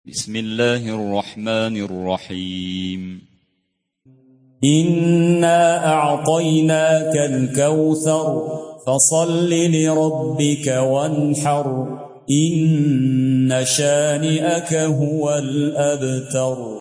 بسم الله الرحمن الرحيم إنا أعطيناك الكوثر فصل لربك وانحر إن شانئك هو الأبتر.